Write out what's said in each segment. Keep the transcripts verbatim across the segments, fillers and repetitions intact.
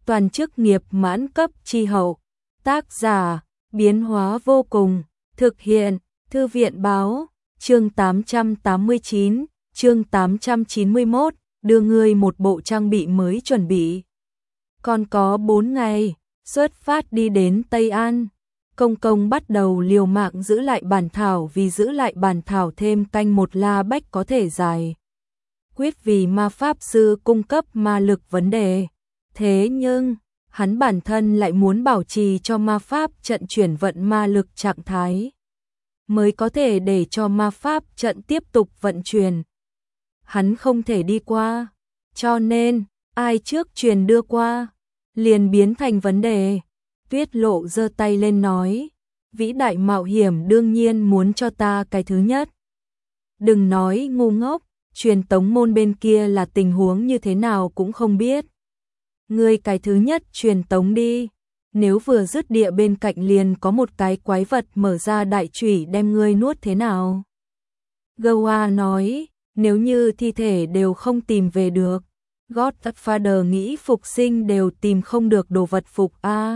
toàn chức nghiệp mãn cấp chi hậu. Tác giả, biến hóa vô cùng, thực hiện, Thư viện báo, chương tám trăm tám mươi chín, chương tám trăm chín mươi mốt, đưa ngươi một bộ trang bị mới chuẩn bị. Còn có bốn ngày, xuất phát đi đến Tây An. Công công bắt đầu liều mạng giữ lại bản thảo vì giữ lại bản thảo thêm canh một La Bách có thể giải quyết vì ma pháp sư cung cấp ma lực vấn đề. Thế nhưng, hắn bản thân lại muốn bảo trì cho ma pháp trận chuyển vận ma lực trạng thái, mới có thể để cho ma pháp trận tiếp tục vận chuyển. Hắn không thể đi qua, cho nên, ai trước truyền đưa qua, liền biến thành vấn đề. Tuyết Lộ giơ tay lên nói, vĩ đại mạo hiểm đương nhiên muốn cho ta cái thứ nhất. Đừng nói ngu ngốc, truyền tống môn bên kia là tình huống như thế nào cũng không biết. Ngươi cái thứ nhất truyền tống đi, nếu vừa dứt địa bên cạnh liền có một cái quái vật mở ra đại chủy đem ngươi nuốt thế nào? Goa nói, nếu như thi thể đều không tìm về được, Godfather nghĩ phục sinh đều tìm không được đồ vật phục a. À.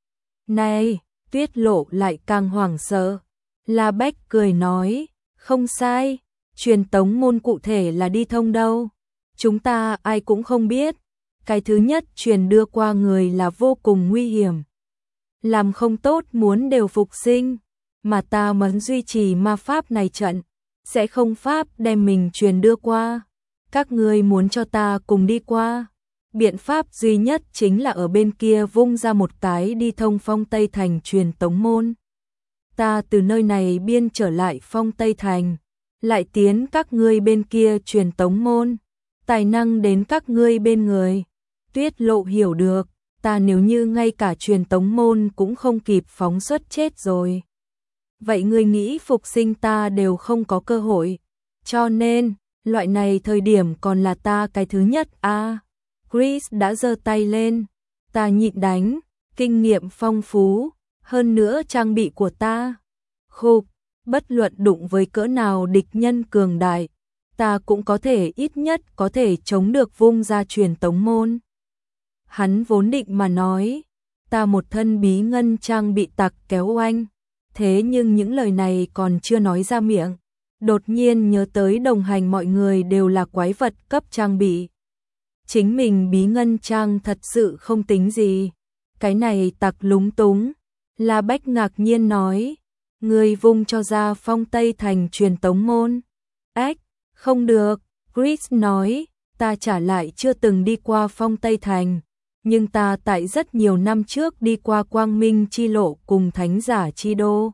Này, Tuyết Lộ lại càng hoảng sợ. La Bách cười nói, không sai, truyền tống môn cụ thể là đi thông đâu, chúng ta ai cũng không biết. Cái thứ nhất truyền đưa qua người là vô cùng nguy hiểm. Làm không tốt muốn đều phục sinh, mà ta muốn duy trì ma pháp này trận, sẽ không pháp đem mình truyền đưa qua. Các ngươi muốn cho ta cùng đi qua, biện pháp duy nhất chính là ở bên kia vung ra một cái đi thông Phong Tây Thành truyền tống môn. Ta từ nơi này biên trở lại Phong Tây Thành, lại tiến các ngươi bên kia truyền tống môn, tài năng đến các ngươi bên người. Tuyết Lộ hiểu được, ta nếu như ngay cả truyền tống môn cũng không kịp phóng xuất chết rồi. Vậy ngươi nghĩ phục sinh ta đều không có cơ hội, cho nên, loại này thời điểm còn là ta cái thứ nhất a. À, Chris đã giơ tay lên, ta nhịn đánh, kinh nghiệm phong phú, hơn nữa trang bị của ta. Khục, bất luận đụng với cỡ nào địch nhân cường đại, ta cũng có thể ít nhất có thể chống được vung ra truyền tống môn. Hắn vốn định mà nói, ta một thân bí ngân trang bị tặc kéo oanh, thế nhưng những lời này còn chưa nói ra miệng, đột nhiên nhớ tới đồng hành mọi người đều là quái vật cấp trang bị. Chính mình bí ngân trang thật sự không tính gì, cái này tặc lúng túng. La Bách ngạc nhiên nói, người vung cho ra Phong Tây Thành truyền tống môn. Ách, không được, Chris nói, ta trả lại chưa từng đi qua Phong Tây Thành. Nhưng ta tại rất nhiều năm trước đi qua Quang Minh Chi Lộ cùng Thánh Giả Chi Đô.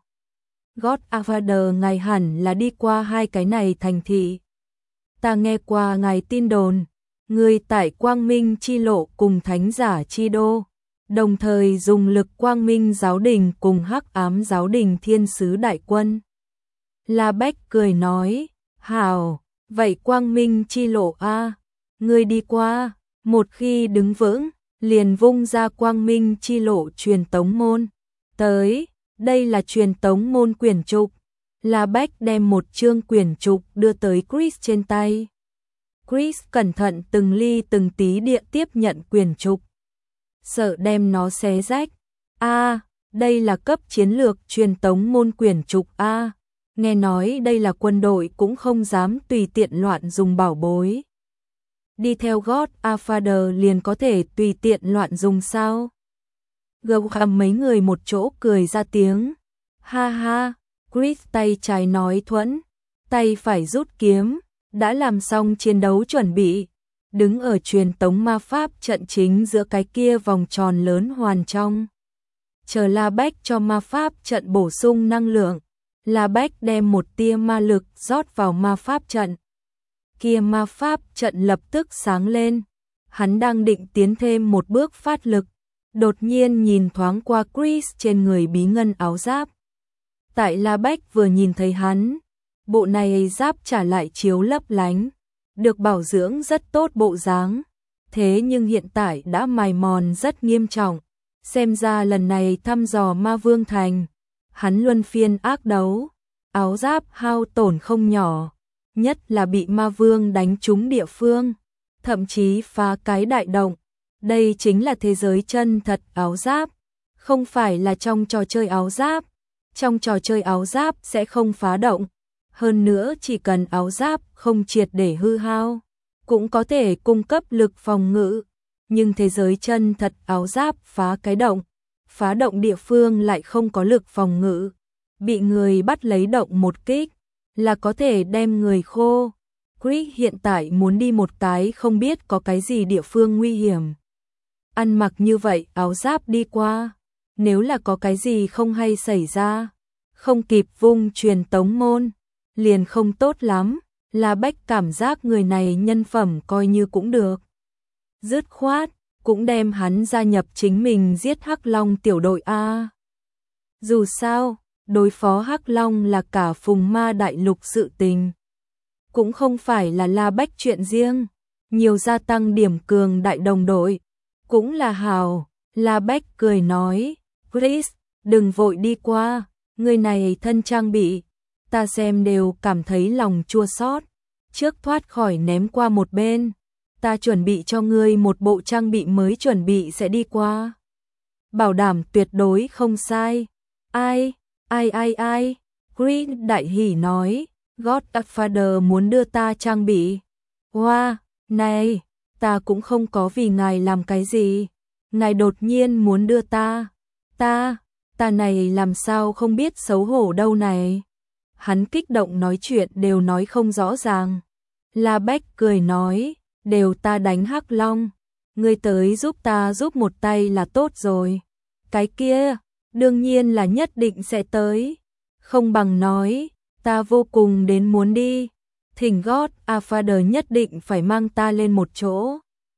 Godfather ngài hẳn là đi qua hai cái này thành thị. Ta nghe qua ngài tin đồn, người tại Quang Minh Chi Lộ cùng Thánh Giả Chi Đô, đồng thời dùng lực Quang Minh Giáo Đình cùng Hắc Ám Giáo Đình Thiên Sứ Đại Quân. La Bách cười nói, hảo, vậy Quang Minh Chi Lộ a, người đi qua, một khi đứng vững, liền vung ra Quang Minh Chi Lộ truyền tống môn. Tới, đây là truyền tống môn quyển trục. La Bách đem một chương quyển trục đưa tới Chris trên tay. Chris cẩn thận từng ly từng tí địa tiếp nhận quyển trục, sợ đem nó xé rách. A, à, đây là cấp chiến lược truyền tống môn quyển trục a. À, nghe nói đây là quân đội cũng không dám tùy tiện loạn dùng bảo bối. Đi theo Godfather liền có thể tùy tiện loạn dùng sao? Gâu khăm mấy người một chỗ cười ra tiếng. Ha ha, Chris tay trái nói thuẫn, tay phải rút kiếm, đã làm xong chiến đấu chuẩn bị, đứng ở truyền tống ma pháp trận chính giữa cái kia vòng tròn lớn hoàn trong. Chờ La Bách cho ma pháp trận bổ sung năng lượng, La Bách đem một tia ma lực rót vào ma pháp trận. Kia ma pháp trận lập tức sáng lên, hắn đang định tiến thêm một bước phát lực, đột nhiên nhìn thoáng qua Chris trên người bí ngân áo giáp. Tại La Bách vừa nhìn thấy hắn, bộ này giáp trả lại chiếu lấp lánh, được bảo dưỡng rất tốt bộ dáng, thế nhưng hiện tại đã mài mòn rất nghiêm trọng, xem ra lần này thăm dò Ma Vương Thành, hắn luân phiên ác đấu, áo giáp hao tổn không nhỏ. Nhất là bị Ma Vương đánh trúng địa phương, thậm chí phá cái đại động, Đây chính là thế giới chân thật áo giáp, không phải là trong trò chơi áo giáp. Trong trò chơi áo giáp sẽ không phá động, hơn nữa chỉ cần áo giáp không triệt để hư hao, cũng có thể cung cấp lực phòng ngự. Nhưng thế giới chân thật áo giáp phá cái động, phá động địa phương lại không có lực phòng ngự, bị người bắt lấy động một kích là có thể đem người khô. Chris hiện tại muốn đi một cái không biết có cái gì địa phương nguy hiểm. Ăn mặc như vậy áo giáp đi qua, nếu là có cái gì không hay xảy ra, không kịp vung truyền tống môn, liền không tốt lắm. La Bách cảm giác người này nhân phẩm coi như cũng được. Dứt khoát, cũng đem hắn gia nhập chính mình giết Hắc Long tiểu đội A. Dù sao, đối phó Hắc Long là cả phùng ma đại lục sự tình. Cũng không phải là La Bách chuyện riêng, nhiều gia tăng điểm cường đại đồng đội. Cũng là hào, La Bách cười nói, Chris, đừng vội đi qua, người này thân trang bị, ta xem đều cảm thấy lòng chua xót. Trước thoát khỏi ném qua một bên, ta chuẩn bị cho ngươi một bộ trang bị mới chuẩn bị sẽ đi qua. Bảo đảm tuyệt đối không sai. Ai, ai ai ai, Chris đại hỉ nói, Godfather muốn đưa ta trang bị. Wow, này, ta cũng không có vì ngài làm cái gì. Ngài đột nhiên muốn đưa ta. Ta, ta này làm sao không biết xấu hổ đâu này. Hắn kích động nói chuyện đều nói không rõ ràng. La Bách cười nói, đều ta đánh Hắc Long, ngươi tới giúp ta giúp một tay là tốt rồi. Cái kia, đương nhiên là nhất định sẽ tới. Không bằng nói, ta vô cùng đến muốn đi. Thỉnh Godfather nhất định phải mang ta lên một chỗ.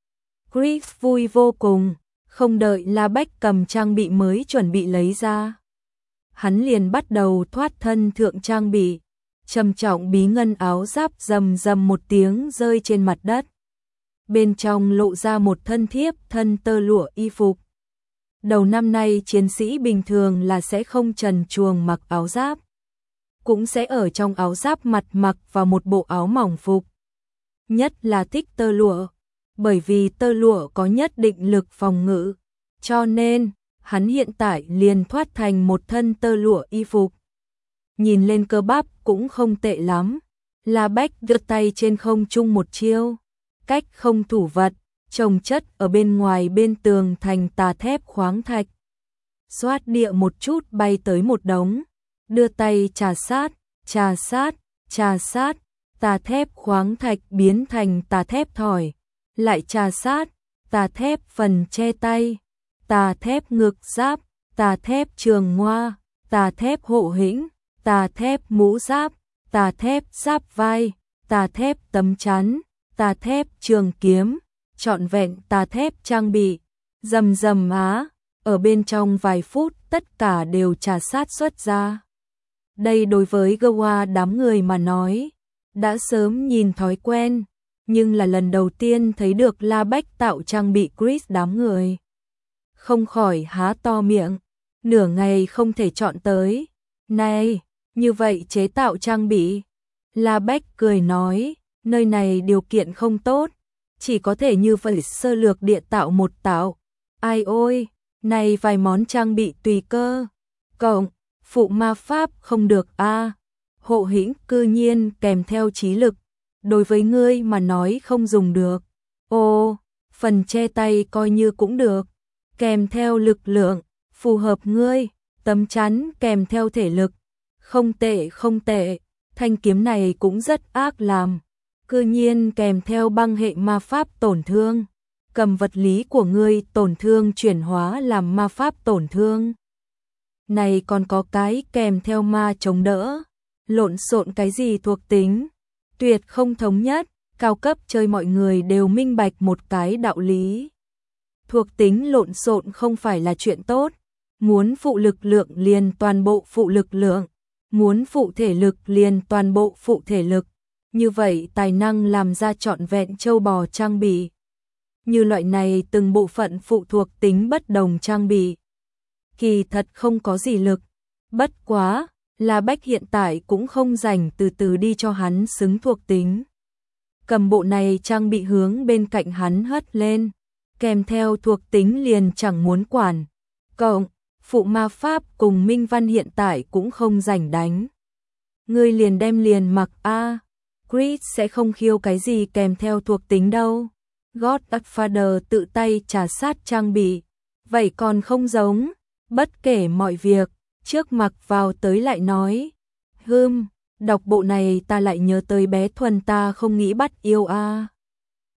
Chris vui vô cùng, không đợi La Bách cầm trang bị mới chuẩn bị lấy ra. Hắn liền bắt đầu thoát thân thượng trang bị, trầm trọng bí ngân áo giáp rầm rầm một tiếng rơi trên mặt đất. Bên trong lộ ra một thân thiếp thân tơ lụa y phục. Đầu năm nay chiến sĩ bình thường là sẽ không trần truồng mặc áo giáp, cũng sẽ ở trong áo giáp mặt mặc vào một bộ áo mỏng phục. Nhất là thích tơ lụa, bởi vì tơ lụa có nhất định lực phòng ngự, cho nên hắn hiện tại liền thoát thành một thân tơ lụa y phục. Nhìn lên cơ bắp cũng không tệ lắm. La Bách đưa tay trên không trung một chiêu, cách không thủ vật, chồng chất ở bên ngoài bên tường thành tà thép khoáng thạch. Xoát địa một chút bay tới một đống, đưa tay trà sát, trà sát, trà sát, tà thép khoáng thạch biến thành tà thép thỏi, lại trà sát, tà thép phần che tay, tà thép ngực giáp, tà thép trường ngoa, tà thép hộ hĩnh, tà thép mũ giáp, tà thép giáp vai, tà thép tấm chắn, tà thép trường kiếm, trọn vẹn tà thép trang bị, rầm rầm á, ở bên trong vài phút tất cả đều trà sát xuất ra. Đây đối với Gawa đám người mà nói, đã sớm nhìn thói quen, nhưng là lần đầu tiên thấy được La Bách tạo trang bị Chris đám người. Không khỏi há to miệng, nửa ngày không thể chọn tới. Này, như vậy chế tạo trang bị. La Bách cười nói, nơi này điều kiện không tốt, chỉ có thể như vậy sơ lược địa tạo một tạo. Ai ôi, này vài món trang bị tùy cơ. Cộng, phụ ma pháp không được a. Hộ hĩnh cư nhiên kèm theo trí lực, đối với ngươi mà nói không dùng được. Ô, phần che tay coi như cũng được, kèm theo lực lượng, phù hợp ngươi, tấm chắn kèm theo thể lực. Không tệ không tệ, thanh kiếm này cũng rất ác làm, cư nhiên kèm theo băng hệ ma pháp tổn thương, cầm vật lý của ngươi tổn thương chuyển hóa làm ma pháp tổn thương. Này còn có cái kèm theo ma chống đỡ, lộn xộn cái gì thuộc tính, tuyệt không thống nhất, cao cấp chơi mọi người đều minh bạch một cái đạo lý. Thuộc tính lộn xộn không phải là chuyện tốt, muốn phụ lực lượng liền toàn bộ phụ lực lượng, muốn phụ thể lực liền toàn bộ phụ thể lực, như vậy tài năng làm ra trọn vẹn châu bò trang bị. Như loại này từng bộ phận phụ thuộc tính bất đồng trang bị, kỳ thật không có gì lực, bất quá, La Bách hiện tại cũng không rảnh từ từ đi cho hắn xứng thuộc tính. Cầm bộ này trang bị hướng bên cạnh hắn hất lên, kèm theo thuộc tính liền chẳng muốn quản. Cộng, phụ ma pháp cùng Minh Văn hiện tại cũng không rảnh đánh. Ngươi liền đem liền mặc a. À, Chris sẽ không khiêu cái gì kèm theo thuộc tính đâu. Godfather tự tay trả sát trang bị. Vậy còn không giống, bất kể mọi việc, trước mặc vào tới lại nói. Hừm, đọc bộ này ta lại nhớ tới bé Thuần ta không nghĩ bắt yêu a. À.